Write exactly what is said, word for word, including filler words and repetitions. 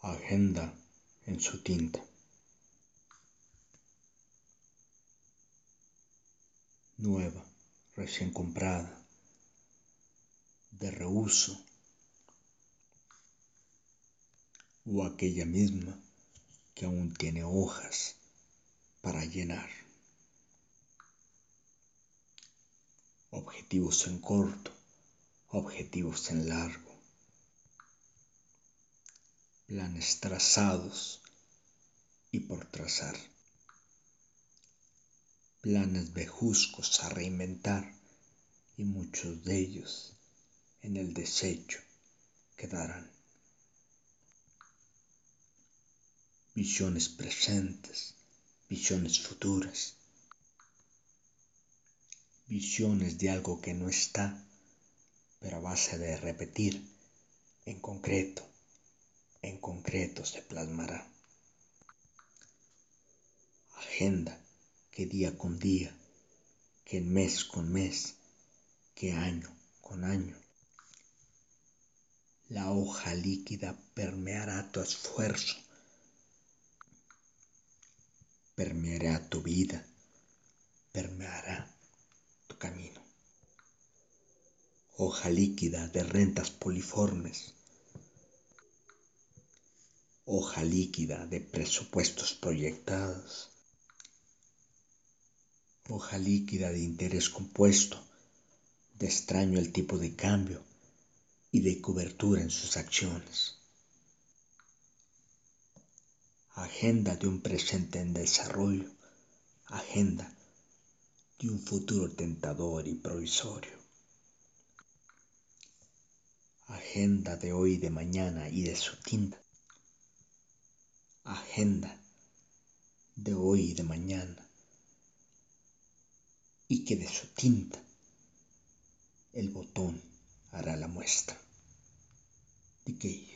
Agenda en su tinta. Nueva, recién comprada, de reuso, o aquella misma que aún tiene hojas para llenar. Objetivos en corto, objetivos en largo. Planes trazados y por trazar. Planes vejuscos a reinventar y muchos de ellos en el desecho quedarán. Visiones presentes, visiones futuras. Visiones de algo que no está, pero a base de repetir, en concreto, en concreto se plasmará. Agenda que día con día, que mes con mes, que año con año. La hoja líquida permeará tu esfuerzo, permeará tu vida, permeará tu camino. Hoja líquida de rentas poliformes, hoja líquida de presupuestos proyectados, hoja líquida de interés compuesto, de extraño el tipo de cambio y de cobertura en sus acciones. Agenda de un presente en desarrollo, agenda de un futuro tentador y provisorio. Agenda de hoy, de mañana y de su tinta. Agenda de hoy y de mañana y que de su tinta el botón hará la muestra. Decay.